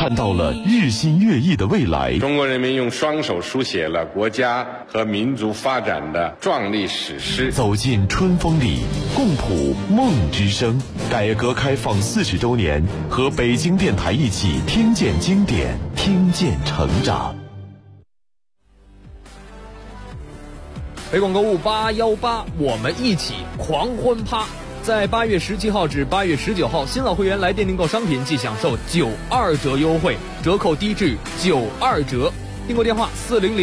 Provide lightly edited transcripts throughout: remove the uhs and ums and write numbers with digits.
看到了日新月异的未来。 中国人民用双手书写了国家和民族发展的壮丽史诗。 走进春风里，共谱梦之声。改革开放40周年，和北京电台一起听见经典，听见成长。 北广购物818，我们一起狂欢趴。在8月17号至8月19号，新老会员来店订购商品即享受92折优惠，折扣低至92折。订购电话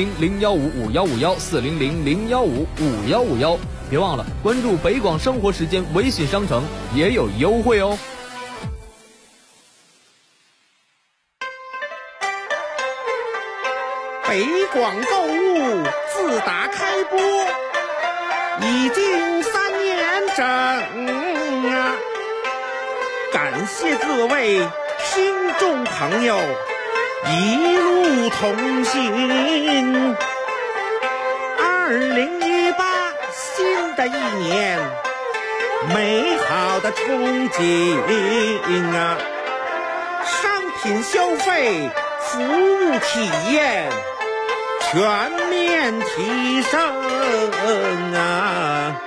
400-015-5151，400-015-5151。别忘了关注北广生活时间微信商城，也有优惠哦。 北广购物自打开播已经3年整啊！感谢各位听众朋友一路同行。2018新的一年，美好的憧憬啊！商品消费，服务体验全面提升啊！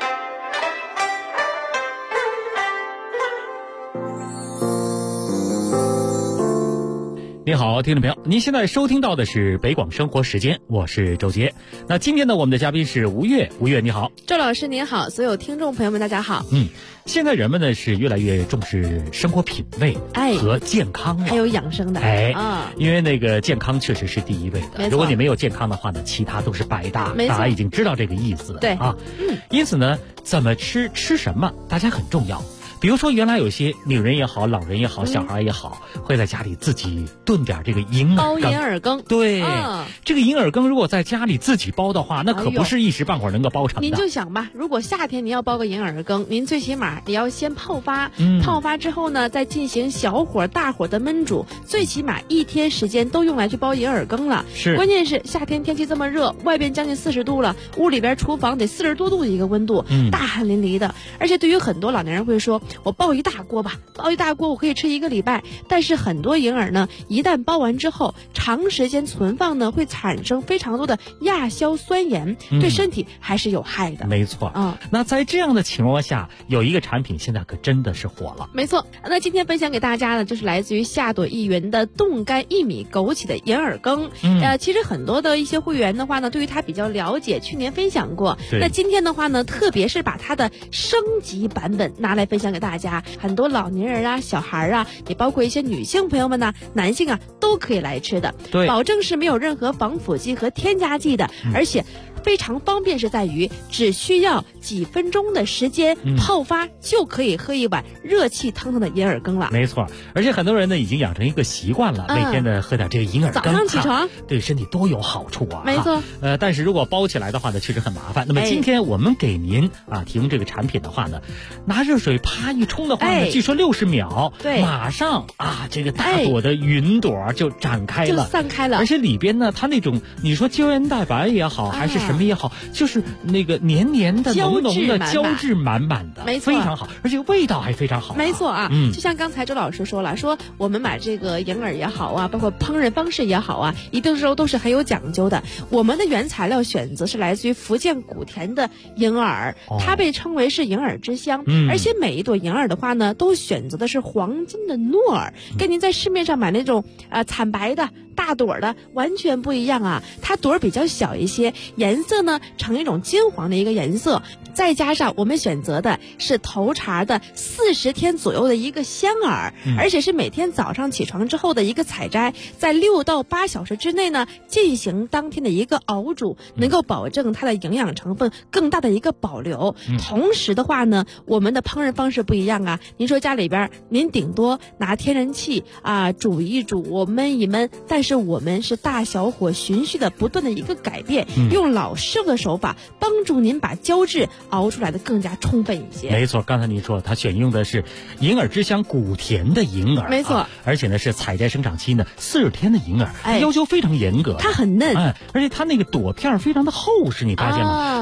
您好，听众朋友，您现在收听到的是北广生活时间，我是周杰。那今天呢，我们的嘉宾是吴越，吴越你好。 周老师您好，所有听众朋友们大家好。 现在人们呢是越来越重视生活品味和健康了， 还有养生的因为那个健康确实是第一位的。如果你没有健康的话呢，其他都是白搭。大家已经知道这个意思了。 对啊， 因此呢，怎么吃什么，大家很重要。比如说，原来有些女人也好，老人也好，小孩也好，会在家里自己炖点这个银耳羹。 包银耳羹。 对，这个银耳羹如果在家里自己包的话，那可不是一时半会儿能够包成的。 您就想吧，如果夏天您要包个银耳羹，您最起码你要先泡发，泡发之后呢，再进行小火、大火的焖煮，最起码1天时间都用来去包银耳羹了。 是， 关键是夏天天气这么热，外边将近40度了，屋里边厨房得40多度的一个温度，大汗淋漓的。而且对于很多老年人会说，我包一大锅吧，包一大锅我可以吃1个礼拜。但是很多银耳呢，一旦包完之后，长时间存放呢，会产生非常多的亚硝酸盐，对身体还是有害的。 没错那在这样的情况下，有一个产品现在可真的是火了。 没错，那今天分享给大家呢，就是来自于夏朵一元的冻干薏米枸杞的银耳羹。其实很多的一些会员的话呢，对于它比较了解，去年分享过。那今天的话呢，特别是把它的升级版本拿来分享给大家。很多老年人啊、小孩啊，也包括一些女性朋友们呢、男性啊，都可以来吃的。 对， 保证是没有任何防腐剂和添加剂的，而且非常方便，是在于只需要几分钟的时间泡发就可以喝一碗热气腾腾的银耳羹了。 没错，而且很多人呢已经养成一个习惯了，每天呢喝点这个银耳羹， 早上起床对身体多有好处啊。 没错。 但是如果包起来的话呢，确实很麻烦。那么今天我们给您提供这个产品的话呢，拿热水啪一冲的话呢，据说60秒，马上这个大朵的云朵就展开了， 就散开了。 而且里边呢，它那种你说胶原蛋白也好，还是什么也好，就是那个黏黏的、浓浓的、胶质满满的， 没错， 非常好，而且味道还非常好。 没错就像刚才周老师说了，说我们买这个银耳也好啊，包括烹饪方式也好啊，一定时候都是很有讲究的。我们的原材料选择是来自于福建古田的银耳，它被称为是银耳之乡，而且每一朵银耳的话呢，都选择的是黄金的糯耳，跟您在市面上买那种惨白的大朵的完全不一样啊。它朵比较小一些，颜色呢呈一种金黄的一个颜色，再加上我们选择的是头茬的40天左右的一个香耳，而且是每天早上起床之后的一个采摘，在6到8小时之内呢进行当天的一个熬煮，能够保证它的营养成分更大的一个保留。同时的话呢，我们的烹饪方式不一样啊。您说家里边您顶多拿天然气煮一煮，焖一焖，但是我们是大小火循序的不断的一个改变，用老师傅的手法帮助您把胶质熬出来的更加充分一些。 没错，刚才您说它选用的是银耳之乡古田的银耳， 没错， 而且呢是采摘生长期呢40天的银耳，要求非常严格， 它很嫩， 而且它那个朵片非常的厚实，你发现吗？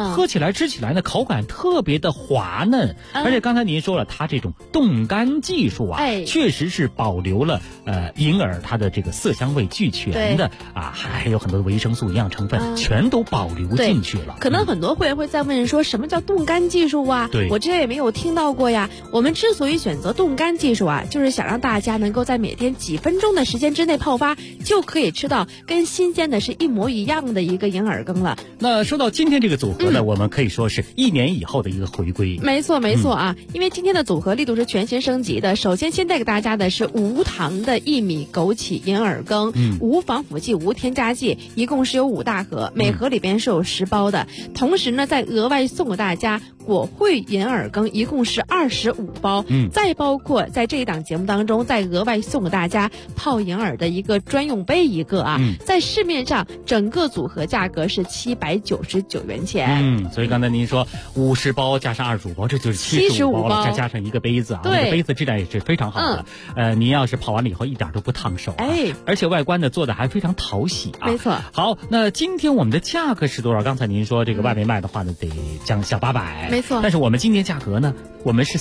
喝起来吃起来呢口感特别的滑嫩，而且刚才您说了，它这种冻干技术啊，确实是保留了银耳它的这个色香味俱全的啊，还有很多的维生素营养成分全都保留进去了。 可能很多会员会在问说，什么叫冻干技术啊？ 对， 我之前也没有听到过呀。我们之所以选择冻干技术啊，就是想让大家能够在每天几分钟的时间之内泡发，就可以吃到跟新鲜的是一模一样的一个银耳羹了。 那说到今天这个组合呢，我们可以说是1年以后的一个回归。 没错啊，因为今天的组合力度是全新升级的。首先带给大家的是无糖的薏米枸杞银耳羹，无防腐剂无添加剂，一共是有5大盒，每盒里边是有10包的。同时呢，再额外送给大家果汇银耳羹，一共是25包，再包括在这一档节目当中再额外送给大家泡银耳的一个专用杯一个啊，在市面上整个组合价格是799元钱。 所以刚才您说50包加上25包，这就是75包了，再加上一个杯子啊，这个杯子质量也是非常好的。您要是泡完了以后一点都不烫手啊，而且外观呢做的还非常讨喜啊。 没错。 好，那今天我们的价格是多少？刚才您说这个外面卖的话呢，得将小800。 没错。 但是我们今天价格呢，我们是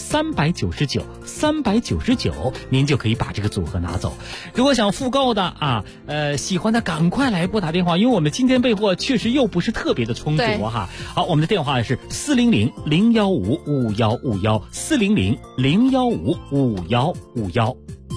399，您就可以把这个组合拿走。如果想复购的啊，喜欢的赶快来拨打电话，因为我们今天备货确实又不是特别的充足哈。好，我们的电话是400-015-5151，400-015-5151。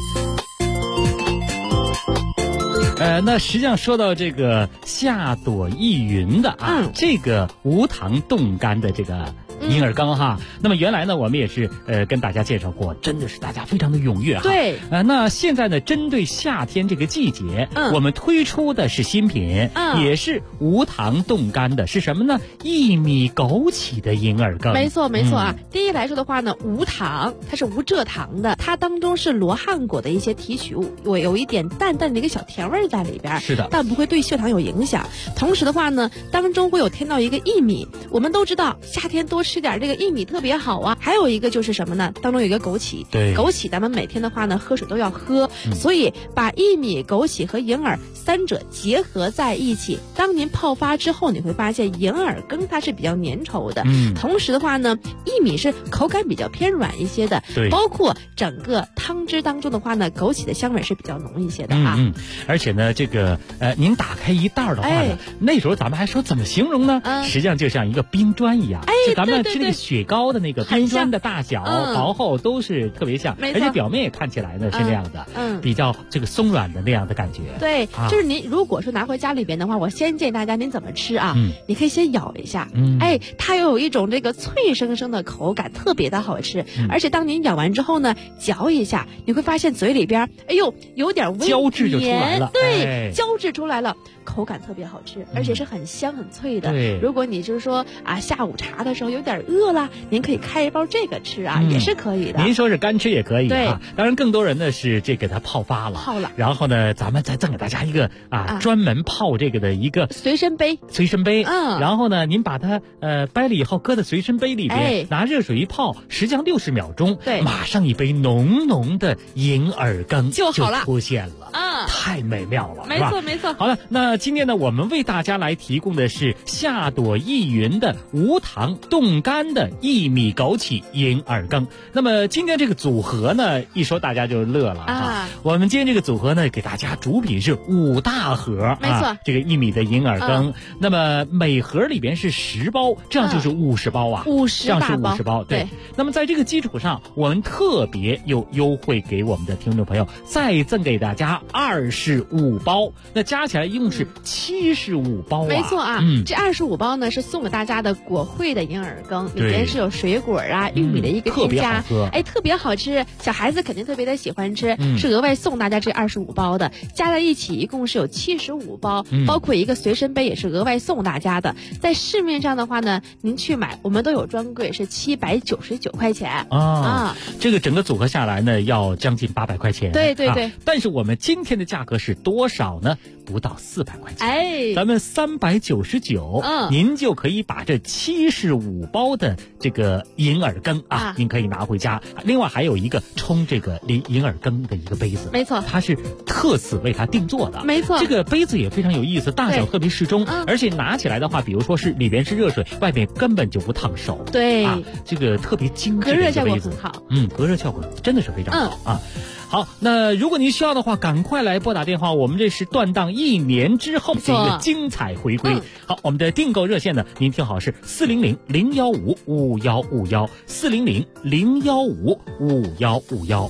那实际上说到这个夏朵意云的啊，这个无糖冻干的这个银耳羹哈，那么原来呢我们也是跟大家介绍过，真的是大家非常的踊跃哈。 对， 那现在呢针对夏天这个季节，我们推出的是新品，也是无糖冻干的，是什么呢？薏米枸杞的银耳羹。 没错啊。第一来说的话呢，无糖，它是无蔗糖的，它当中是罗汉果的一些提取物，有一点淡淡的一个小甜味在里边。 是的， 但不会对血糖有影响。同时的话呢，当中会有添到一个薏米，我们都知道夏天多吃点这个薏米特别好啊。还有一个就是什么呢？当中有一个枸杞， 对， 枸杞咱们每天的话呢喝水都要喝，所以把薏米、枸杞和银耳三者结合在一起，当您泡发之后，你会发现银耳羹它是比较粘稠的，同时的话呢，薏米是口感比较偏软一些的， 对， 包括整个汤汁当中的话呢，枸杞的香味是比较浓一些的啊。 而且呢，这个您打开一袋的话呢，那时候咱们还说怎么形容呢？实际上就像一个冰砖一样，就咱们吃那个雪糕的那个冰砖的大小、薄厚都是特别像，而且表面也看起来呢是那样的，比较这个松软的那样的感觉。 对，就是您如果说拿回家里边的话，我先建议大家您怎么吃啊？你可以先咬一下，它有一种这个脆生生的口感，特别的好吃。而且当您咬完之后呢，嚼一下，你会发现嘴里边，有点微胶质就出来了， 对，胶质出来了。口感特别好吃，而且是很香很脆的。 对， 如果你就是说啊，下午茶的时候有点饿了，您可以开一包这个吃啊，也是可以的。 您说是干吃也可以啊，当然更多人呢是这给它泡发了，然后呢，咱们再赠给大家一个专门泡这个的一个随身杯， 然后呢，您把它掰了以后搁在随身杯里边，拿热水一泡，实际上60秒钟，马上一杯浓浓的银耳羹就好了，出现了太美妙了， 没错。 好了，那今天呢，我们为大家来提供的是夏朵意云的无糖冻干的薏米枸杞银耳羹。那么今天这个组合呢，一说大家就乐了啊。我们今天这个组合呢，给大家主品是5大盒， 没错， 这个薏米的银耳羹。那么每盒里边是10包，这样就是50包啊，50，这样是50包。对。那么在这个基础上，我们特别又优惠给我们的听众朋友，再赠给大家25包，那加起来一共是75包啊。 没错啊，这25包呢是送给大家的果汇的银耳羹，里边是有水果啊、玉米的一个添加，特别好吃，小孩子肯定特别的喜欢吃，是额外送大家这25包的，加在一起一共是有75包，包括一个随身杯也是额外送大家的。在市面上的话呢，您去买我们都有专柜，是799块钱啊。这个整个组合下来呢，要将近800块钱。 对。 但是我们今天的价价格是多少呢？不到400块钱。 哎， 咱们399，您就可以把这75包的这个银耳羹啊，您可以拿回家。另外还有一个冲这个银耳羹的一个杯子， 没错， 它是特此为它定做的， 没错。 这个杯子也非常有意思，大小特别适中，而且拿起来的话，比如说是里边是热水，外面根本就不烫手。 对， 这个特别精致的一个杯子， 隔热效果很好。 隔热效果真的是非常好啊。好，那如果您需要的话，赶快来拨打电话，我们这是断档1年之后的一个精彩回归。好，我们的订购热线呢，您听好是400-015-5151，400-015-5151。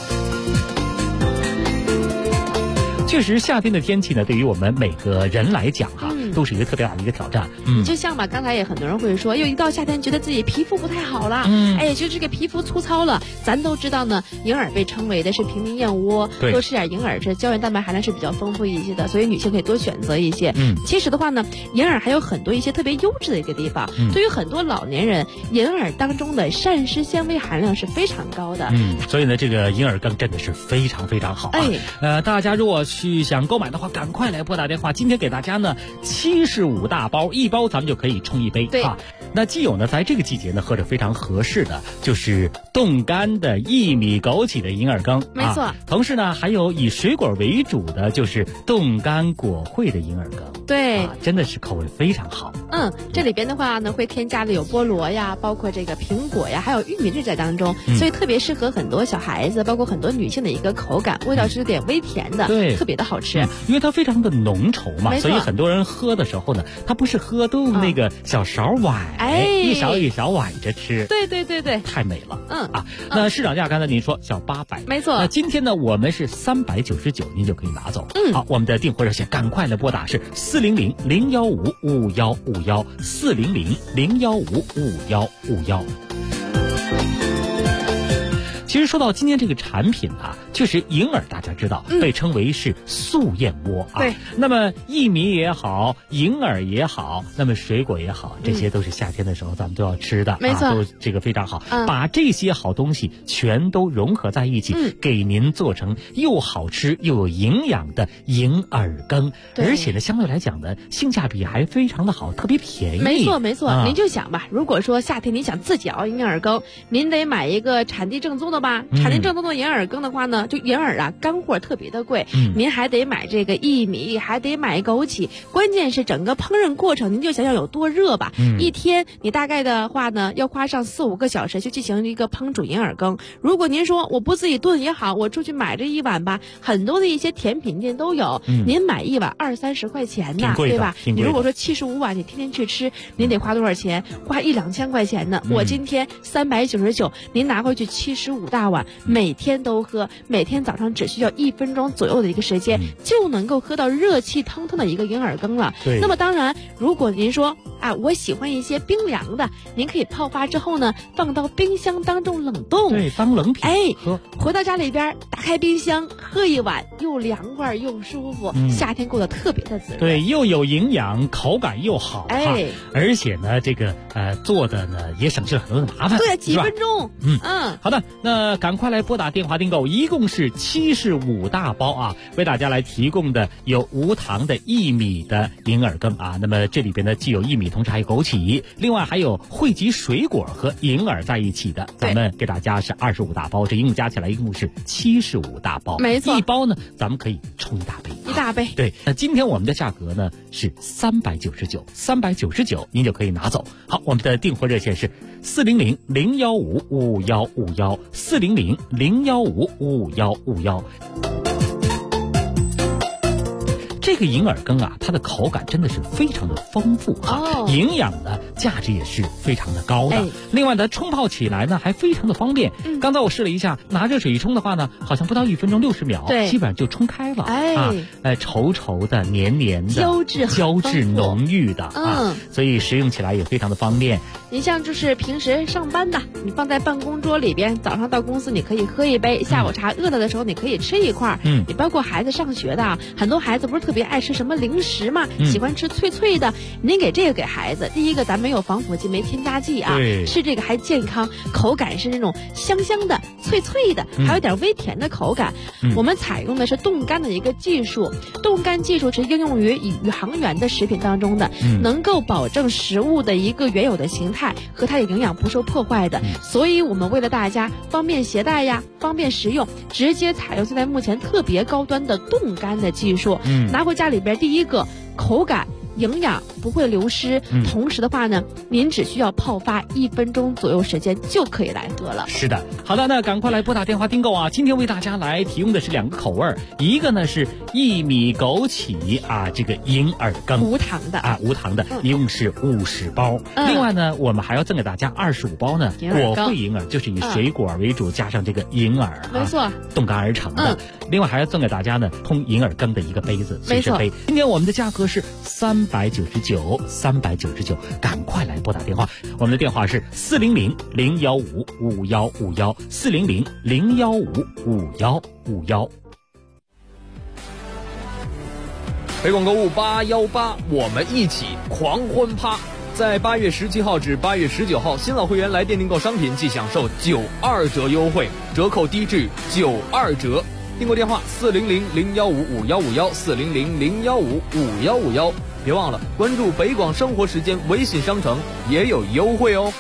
确实，夏天的天气呢，对于我们每个人来讲都是一个特别大的一个挑战。 就像吧，刚才也很多人会说，一到夏天觉得自己皮肤不太好了，觉得这个皮肤粗糙了。咱都知道呢，银耳被称为的是平民燕窝，多吃点银耳，这胶原蛋白含量是比较丰富一些的，所以女性可以多选择一些。其实的话呢，银耳还有很多一些特别优质的一个地方。对于很多老年人，银耳当中的膳食纤维含量是非常高的。 所以呢，这个银耳羹真的是非常非常好啊。大家如果去想购买的话，赶快来拨打电话。今天给大家呢75大包，一包咱们就可以冲一杯啊。那既有呢，在这个季节呢喝着非常合适的，就是冻干的薏米枸杞的银耳羹， 没错。 同时呢，还有以水果为主的，就是冻干果荟的银耳羹， 对， 真的是口味非常好。 这里边的话呢，会添加的有菠萝呀，包括这个苹果呀，还有玉米粒在当中，所以特别适合很多小孩子，包括很多女性的一个口感，味道是有点微甜的，对，特别的好吃。 因为它非常的浓稠嘛，所以很多人喝的时候呢，它不是喝，都用那个小勺崴，一勺一勺崴着吃。 对， 太美了。那市场价刚才您说小800， 没错。 那今天呢，我们是399，您就可以拿走。好，我们的订货热线赶快来拨打是400-015-5151，400-015-5151。其实说到今天这个产品确实银耳大家知道被称为是素燕窝对。 那么薏米也好，银耳也好，那么水果也好，这些都是夏天的时候咱们都要吃的， 没错， 都这个非常好。把这些好东西全都融合在一起，给您做成又好吃又有营养的银耳羹，而且呢，相对来讲呢，性价比还非常的好，特别便宜。 没错，您就想吧，如果说夏天您想自己熬银耳羹，您得买一个产地正宗的吧，产地正宗的银耳羹的话呢，就银耳干货特别的贵，您还得买这个薏米，还得买枸杞，关键是整个烹饪过程，您就想想有多热吧。一天你大概的话呢，要花上4-5个小时去进行一个烹煮银耳羹。如果您说我不自己炖也好，我出去买这一碗吧，很多的一些甜品店都有，您买一碗20-30块钱呢，对吧？你如果说75碗你天天去吃，您得花多少钱？花1-2千块钱呢。我今天399，您拿回去75大碗，每天都喝，每天早上只需要1分钟左右的一个时间，就能够喝到热气腾腾的一个银耳羹了。那么当然，如果您说我喜欢一些冰凉的，您可以泡发之后呢，放到冰箱当中冷冻， 对，当冷品喝。 回到家里边打开冰箱喝一碗，又凉快又舒服，夏天过得特别的滋润。 对，又有营养，口感又好而且呢，这个做的呢也省去了很多的麻烦。 对，几分钟。 好的，那赶快来拨打电话订购，一共是75大包为大家来提供的有无糖的薏米的银耳羹那么这里边呢既有薏米，同时还有枸杞，另外还有汇集水果和银耳在一起的，咱们给大家是25大包，这一共加起来一共是75大包。 没错， 一包呢咱们可以冲一大杯。对，那今天我们的价格呢是399，您就可以拿走。好，我们的订货热线是400-015-5151，400-015-5151。这个银耳羹它的口感真的是非常的丰富营养的价值也是非常的高的。另外呢，冲泡起来呢还非常的方便。刚才我试了一下，拿热水一冲的话呢，好像不到1分钟60秒，基本上就冲开了。稠稠的、黏黏的、胶质浓郁的所以食用起来也非常的方便。 你像就是平时上班的，你放在办公桌里边，早上到公司你可以喝一杯，下午茶饿了的时候你可以吃一块。你包括孩子上学的，很多孩子不是特别别爱吃什么零食嘛，喜欢吃脆脆的，您给这个给孩子，第一个咱没有防腐剂，没添加剂啊，吃这个还健康，口感是那种香香的、脆脆的，还有点微甜的口感。我们采用的是冻干的一个技术，冻干技术是应用于宇航员的食品当中的，能够保证食物的一个原有的形态和它的营养不受破坏的。所以我们为了大家方便携带呀，方便食用，直接采用现在目前特别高端的冻干的技术。拿回家里边，第一个口感营养不会流失，同时的话呢，您只需要泡发1分钟左右时间就可以来喝了。 是的，好的，那赶快来拨打电话订购啊！今天为大家来提供的是2个口味，一个呢是薏米枸杞啊，这个银耳羹， 无糖的啊， 无糖的，一共是50包。另外呢，我们还要赠给大家25包呢果惠银耳，就是以水果为主，加上这个银耳， 没错， 冻干而成的。另外还要赠给大家呢烘银耳羹的一个杯子，随身杯。今天我们的价格是399，赶快来拨打电话，我们的电话是400-015-5151，400-015-5151。 北广购物818，我们一起狂欢趴。在8月17号至8月19号，新老会员来店订购商品即享受92折优惠，折扣低至92折。订购电话400-015-5151，400-015-5151。别忘了关注北广生活时间微信商城，也有优惠哦。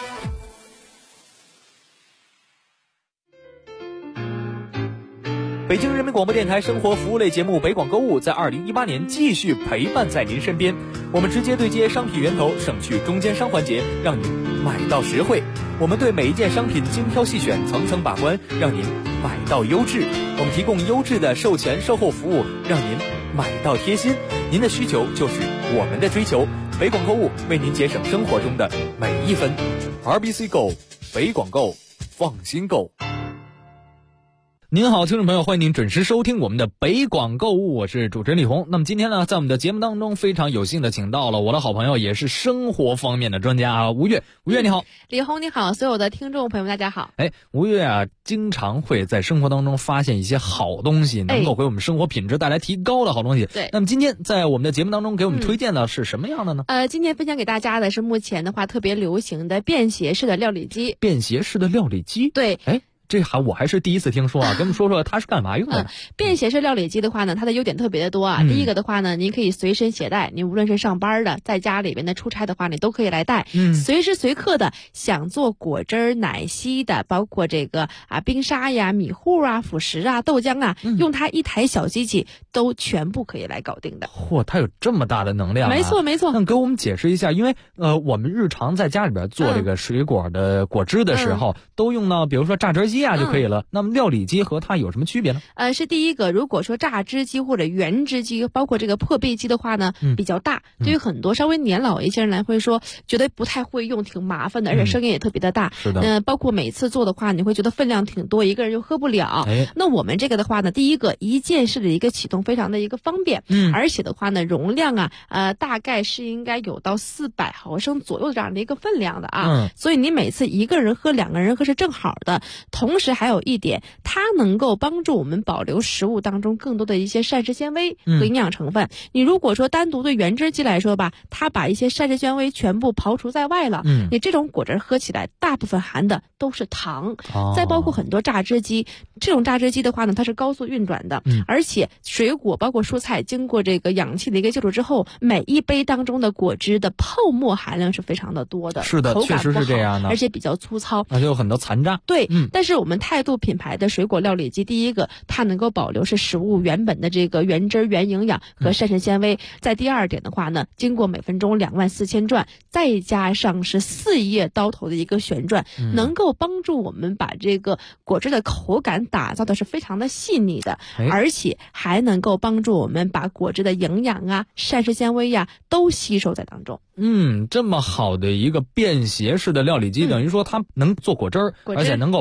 北京人民广播电台生活服务类节目北广购物在2018年继续陪伴在您身边，我们直接对接商品源头，省去中间商环节，让您买到实惠。我们对每一件商品精挑细选，层层把关，让您买到优质。我们提供优质的售前售后服务，让您买到贴心。您的需求就是我们的追求，北广购物为您节省生活中的每一分。RBC Go， 北广购，放心购。您好，听众朋友，欢迎您准时收听我们的北广购物，我是主持人李红。那么今天呢，在我们的节目当中，非常有幸的请到了我的好朋友，也是生活方面的专家啊，吴越。吴越你好。 李红你好，所有的听众朋友们大家好。 吴越啊，经常会在生活当中发现一些好东西，能够给我们生活品质带来提高的好东西。 对。 那么今天在我们的节目当中给我们推荐的是什么样的呢？ 今天分享给大家的是目前的话特别流行的便携式的料理机。 便携式的料理机？ 对。 这我还是第一次听说啊，跟我们说说它是干嘛用的？ 便携式料理机的话呢，它的优点特别的多啊。第一个的话呢，您可以随身携带，您无论是上班的，在家里边的出差的话，你都可以来带。随时随刻的想做果汁、奶昔的，包括这个冰沙呀、米糊啊、辅食啊、豆浆啊，用它一台小机器都全部可以来搞定的。 它有这么大的能量啊！ 没错。 那给我们解释一下，因为我们日常在家里边做这个水果的果汁的时候，都用到比如说榨汁机就可以了。那么料理机和它有什么区别呢？ 是第一个，如果说榨汁机或者原汁机，包括这个破壁机的话呢，比较大，对于很多稍微年老一些人来会说，觉得不太会用，挺麻烦的，而且声音也特别的大。 是的。 包括每次做的话，你会觉得分量挺多，一个人就喝不了。那我们这个的话呢，第一个一键式的一个启动非常的一个方便，而且的话呢，容量大概是应该有到400毫升左右这样的一个分量的啊。所以你每次一个人喝、2个人喝是正好的。同时还有一点，它能够帮助我们保留食物当中更多的一些膳食纤维和营养成分。你如果说单独对原汁机来说吧，它把一些膳食纤维全部刨除在外了，你这种果汁喝起来大部分含的都是糖。再包括很多榨汁机，这种榨汁机的话呢，它是高速运转的，而且水果包括蔬菜经过这个氧气的一个接触之后，每一杯当中的果汁的泡沫含量是非常的多的。 是的，确实是这样的， 而且比较粗糙， 而且有很多残渣。 对，但是我们态度品牌的水果料理机，第一个它能够保留是食物原本的这个原汁原营养和膳食纤维。在第二点的话呢，经过每分钟24000转，再加上是4叶刀头的一个旋转，能够帮助我们把这个果汁的口感打造的是非常的细腻的，而且还能够帮助我们把果汁的营养膳食纤维都吸收在当中。 这么好的一个便携式的料理机，等于说它能做果汁，而且能够把这个营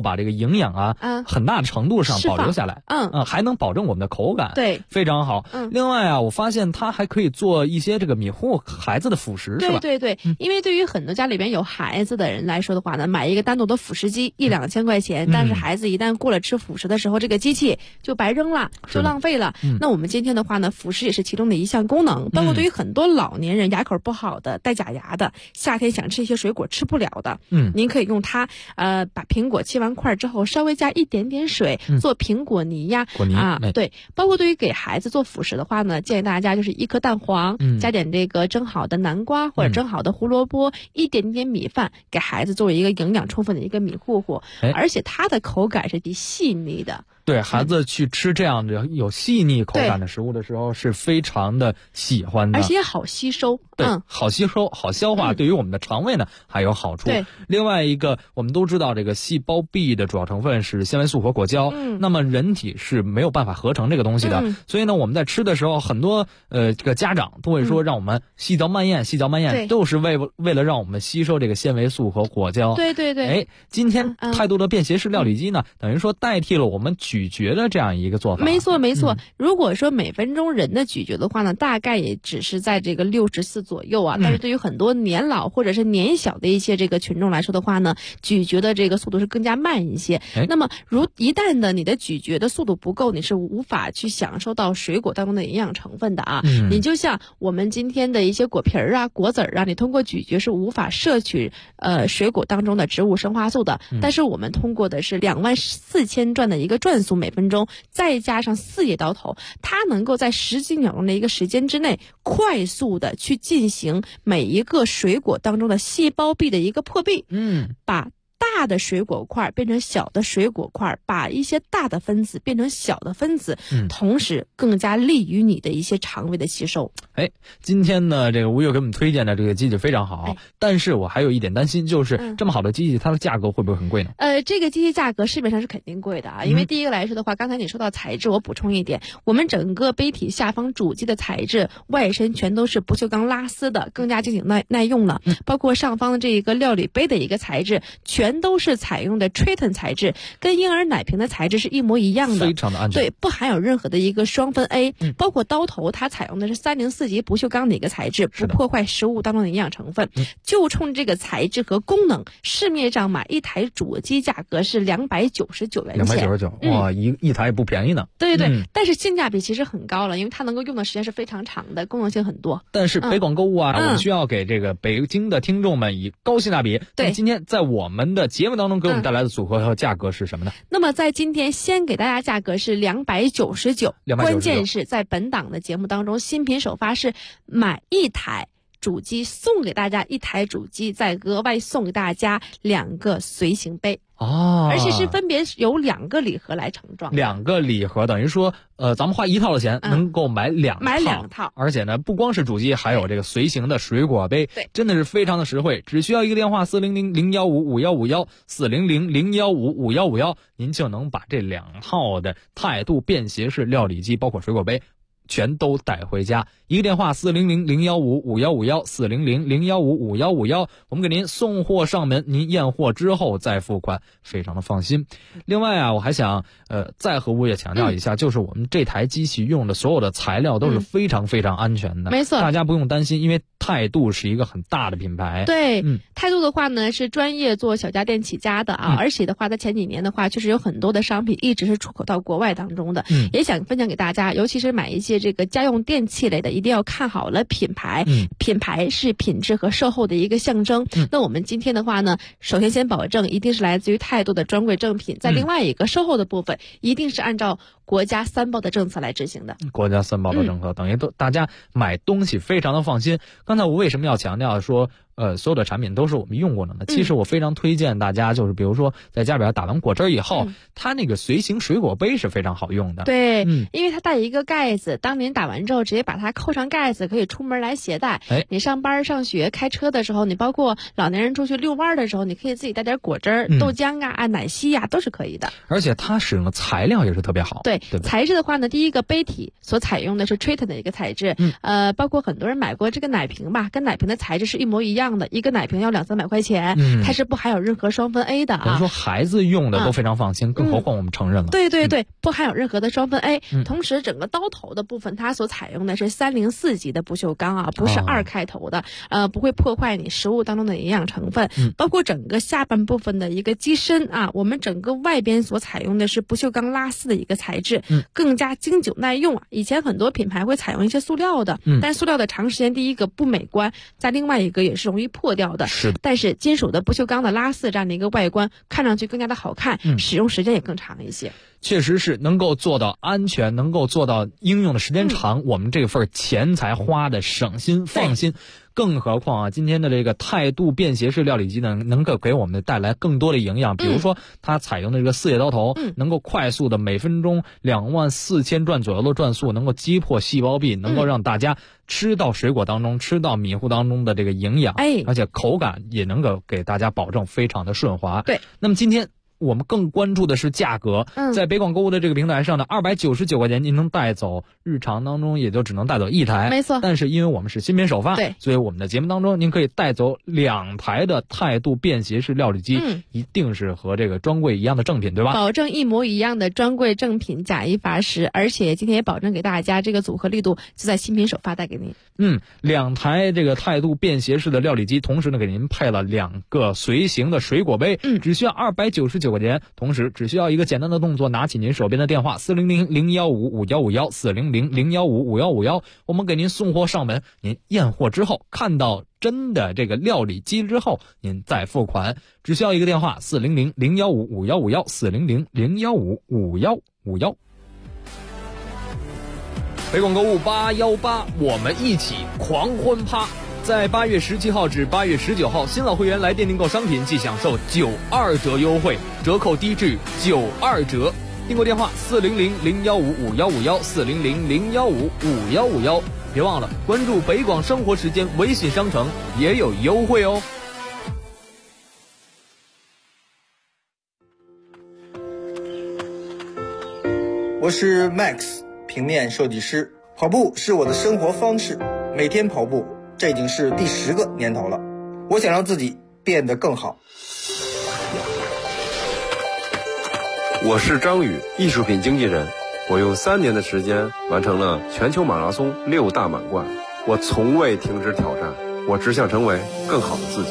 营养啊，很大程度上保留下来，还能保证我们的口感， 对， 非常好。另外啊，我发现它还可以做一些这个迷糊孩子的辅食，是吧？ 对对对，因为对于很多家里边有孩子的人来说的话呢，买一个单独的辅食机1-2千块钱，但是孩子一旦过了吃辅食的时候，这个机器就白扔了，就浪费了。那我们今天的话呢，辅食也是其中的一项功能，包括对于很多老年人、牙口不好的、带假牙的，夏天想吃一些水果吃不了的，您可以用它，把苹果切完块之后，稍微加一点点水，做苹果泥呀，对，包括对于给孩子做辅食的话呢，建议大家就是1颗蛋黄，加点这个蒸好的南瓜或者蒸好的胡萝卜，一点点米饭，给孩子作为一个营养充分的一个米糊糊，而且它的口感是极细腻的。 对孩子去吃这样的有细腻口感的食物的时候，是非常的喜欢的， 而且好吸收。 对，好吸收、好消化，对于我们的肠胃呢还有好处。 对， 另外一个我们都知道，这个细胞壁的主要成分是纤维素和果胶，那么人体是没有办法合成这个东西的，所以呢，我们在吃的时候，很多这个家长都会说让我们细嚼慢咽，细嚼慢咽，都是为了让我们吸收这个纤维素和果胶。 对对对。 哎，今天态度的便携式料理机呢，等于说代替了我们咀嚼的这样一个做法。 没错没错，如果说每分钟人的咀嚼的话呢，大概也只是在这个60次左右啊，但是对于很多年老或者是年小的一些这个群众来说的话呢，咀嚼的这个速度是更加慢一些。那么一旦的你的咀嚼的速度不够，你是无法去享受到水果当中的营养成分的啊。你就像我们今天的一些果皮啊、果籽啊，你通过咀嚼是无法摄取水果当中的植物生化素的，但是我们通过的是24000转的一个转速每分钟，再加上4叶刀头，它能够在10几秒钟的一个时间之内，快速的去进行每一个水果当中的细胞壁的一个破壁，把大的水果块变成小的水果块，把一些大的分子变成小的分子，同时更加利于你的一些肠胃的吸收。 今天呢，这个吴越给我们推荐的这个机器非常好，但是我还有一点担心，就是这么好的机器，它的价格会不会很贵呢？ 这个机器价格市面上是肯定贵的啊，因为第一个来说的话，刚才你说到材质，我补充一点，我们整个杯体下方主机的材质外身全都是不锈钢拉丝的，更加经久耐用了，包括上方的这一个料理杯的一个材质，全都是采用的 Triton 材质，跟婴儿奶瓶的材质是一模一样的， 非常的安全， 对，不含有任何的一个双酚 A，包括刀头它采用的是304级不锈钢的一个材质，不破坏食物当中的营养成分，就冲这个材质和功能，市面上买一台主机价格是299元钱 ，299，哇，一台不便宜呢。 对对对，但是性价比其实很高了，因为它能够用的时间是非常长的，功能性很多。 但是北广购物啊，我们需要给这个北京的听众们以高性价比。对，今天在我们的节目当中给我们带来的组合和价格是什么呢？ 那么在今天先给大家价格是299，关键是在本档的节目当中，新品首发是买一台主机送给大家一台主机，再额外送给大家2个随行杯。而且是分别有2个礼盒来承装 ，2个礼盒等于说，咱们花1套的钱能够买2套，而且呢，不光是主机，还有这个随行的水果杯， 对， 真的是非常的实惠，只需要一个电话400-015-5151，400-015-5151，您就能把这2套的态度便携式料理机，包括水果杯，全都带回家。一个电话400-015-5151，400-015-5151，我们给您送货上门，您验货之后再付款，非常的放心。另外啊，我还想再和吴越强调一下，就是我们这台机器用的所有的材料都是非常非常安全的， 没错， 大家不用担心，因为态度是一个很大的品牌。 对，态度的话呢是专业做小家电起家的啊，而且的话在前几年的话，确实有很多的商品一直是出口到国外当中的，也想分享给大家，尤其是买一些这个家用电器类的，一定要看好了品牌，品牌是品质和售后的一个象征。那我们今天的话呢，首先先保证一定是来自于态度的专柜正品，在另外一个售后的部分，一定是按照国家3包的政策来执行的。 国家3包的政策，等于大家买东西非常的放心。刚才我为什么要强调说所有的产品都是我们用过的呢？其实我非常推荐大家，就是比如说在家里边打完果汁以后，它那个随行水果杯是非常好用的。 对，因为它带一个盖子，当您打完之后直接把它扣上盖子，可以出门来携带。你上班上学开车的时候，你包括老年人出去遛弯的时候，你可以自己带点果汁豆浆啊、奶昔啊，都是可以的。 而且它使用的材料也是特别好。 对， 对， 对吧？ 材质的话呢，第一个杯体所采用的是 Triton 的一个材质，包括很多人买过这个奶瓶吧，跟奶瓶的材质是一模一样的，一个奶瓶要200-300块钱，它是不含有任何双酚 A 的啊。 等于说孩子用的都非常放心，更何况我们成人了。 对对对，不含有任何的双酚 A，同时整个刀头的部分它所采用的是304级的不锈钢啊，不是2开头的，不会破坏你食物当中的营养成分，包括整个下半部分的一个机身啊，我们整个外边所采用的是不锈钢拉丝的一个材质，更加经久耐用啊。以前很多品牌会采用一些塑料的，但塑料的长时间第一个不美观，再另外一个也是容易破掉的。 是的。 但是金属的不锈钢的拉丝这样的一个外观，看上去更加的好看，使用时间也更长一些。 确实是能够做到安全，能够做到应用的时间长，我们这份钱才花的省心放心。更何况啊，今天的这个态度便携式料理机呢，能够给我们带来更多的营养。比如说，它采用的这个4叶刀头，能够快速的每分钟24000转左右的转速，能够击破细胞壁，能够让大家吃到水果当中、吃到米糊当中的这个营养，而且口感也能够给大家保证非常的顺滑。 对， 那么今天我们更关注的是价格，在北广购物的这个平台上呢，299块钱您能带走，日常当中也就只能带走1台， 没错。 但是因为我们是新品首发， 对， 所以我们的节目当中您可以带走2台的态度便携式料理机，一定是和这个专柜一样的正品，对吧？ 保证一模一样的专柜正品，假一罚十，而且今天也保证给大家这个组合力度就在新品首发带给您。 2台这个态度便携式的料理机，同时呢给您配了2个随行的水果杯，只需要299块钱，同时只需要一个简单的动作，拿起您手边的电话400-015-5151，400-015-5151，我们给您送货上门。您验货之后，看到真的这个料理机之后，您再付款，只需要一个电话400-015-5151，400-015-5151。 北广购物818，我们一起狂欢趴。在8月17号至8月19号，新老会员来店订购商品即享受92折优惠，折扣低至92折。订购电话400-015-5151，400-015-5151。别忘了关注北广生活时间微信商城，也有优惠哦。 我是 Max， 平面设计师。跑步是我的生活方式，每天跑步，这已经是第10个年头了。我想让自己变得更好。 我是张宇，艺术品经纪人。我用3年的时间完成了全球马拉松6大满贯。我从未停止挑战，我只想成为更好的自己。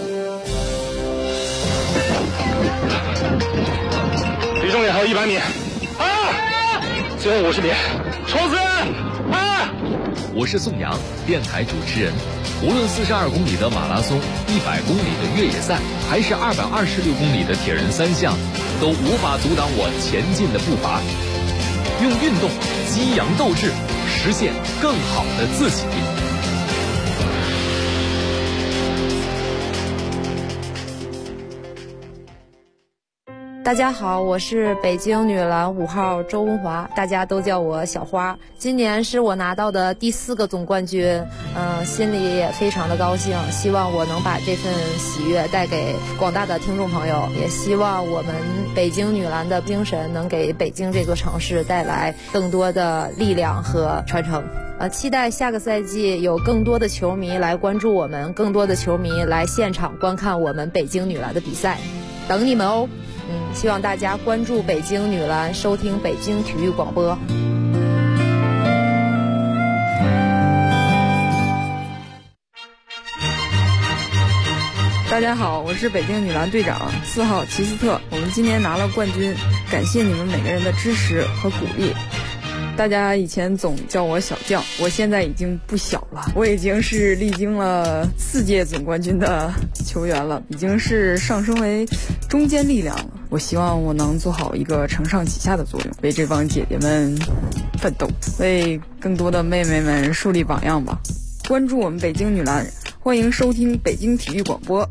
离终点还有100米，最后50米，冲刺！ 我是宋阳，电台主持人。无论42公里的马拉松、100公里的越野赛，还是226公里的铁人3项，都无法阻挡我前进的步伐。用运动激扬斗志，实现更好的自己。 大家好，我是北京女篮5号周文华，大家都叫我小花。今年是我拿到的第4个总冠军，心里也非常的高兴，希望我能把这份喜悦带给广大的听众朋友，也希望我们北京女篮的精神能给北京这座城市带来更多的力量和传承。期待下个赛季有更多的球迷来关注我们，更多的球迷来现场观看我们北京女篮的比赛，等你们哦。希望大家关注北京女篮，收听北京体育广播。 大家好，我是北京女篮队长4号齐斯特，我们今年拿了冠军，感谢你们每个人的支持和鼓励。大家以前总叫我小将，我现在已经不小了，我已经是历经了4届总冠军的球员了，已经是上升为中坚力量了。我希望我能做好一个承上启下的作用，为这帮姐姐们奋斗，为更多的妹妹们树立榜样吧。关注我们北京女篮，欢迎收听北京体育广播。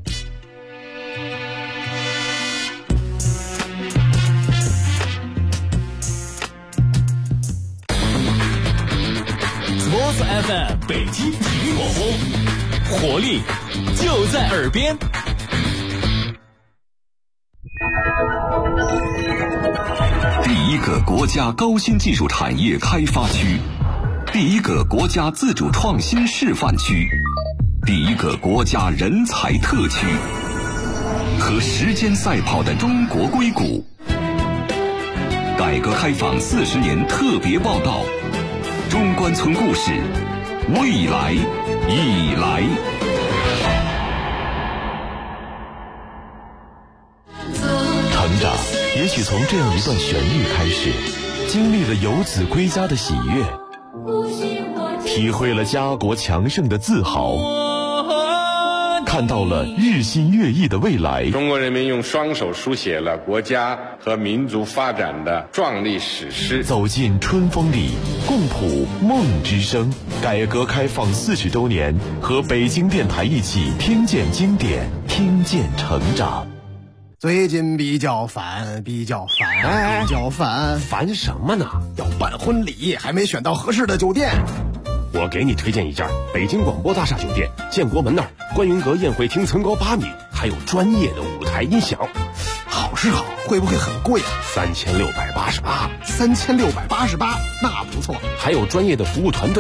FM 北京体育广播，活力就在耳边。 第一个国家高新技术产业开发区，第一个国家自主创新示范区，第一个国家人才特区，和时间赛跑的中国硅谷。改革开放40年特别报道，中关村故事，未来已来。 成长也许从这样一段旋律开始，经历了游子归家的喜悦，体会了家国强盛的自豪，看到了日新月异的未来。 中国人民用双手书写了国家和民族发展的壮丽史诗。 走进春风里，共谱梦之声。改革开放40周年，和北京电台一起听见经典，听见成长。 最近比较烦，烦什么呢？要办婚礼，还没选到合适的酒店。 我给你推荐一家北京广播大厦酒店，建国门那儿，观云阁宴会厅层高8米，还有专业的舞台音响。 好是好，会不会很贵啊 ？3688， 那不错。 还有专业的服务团队。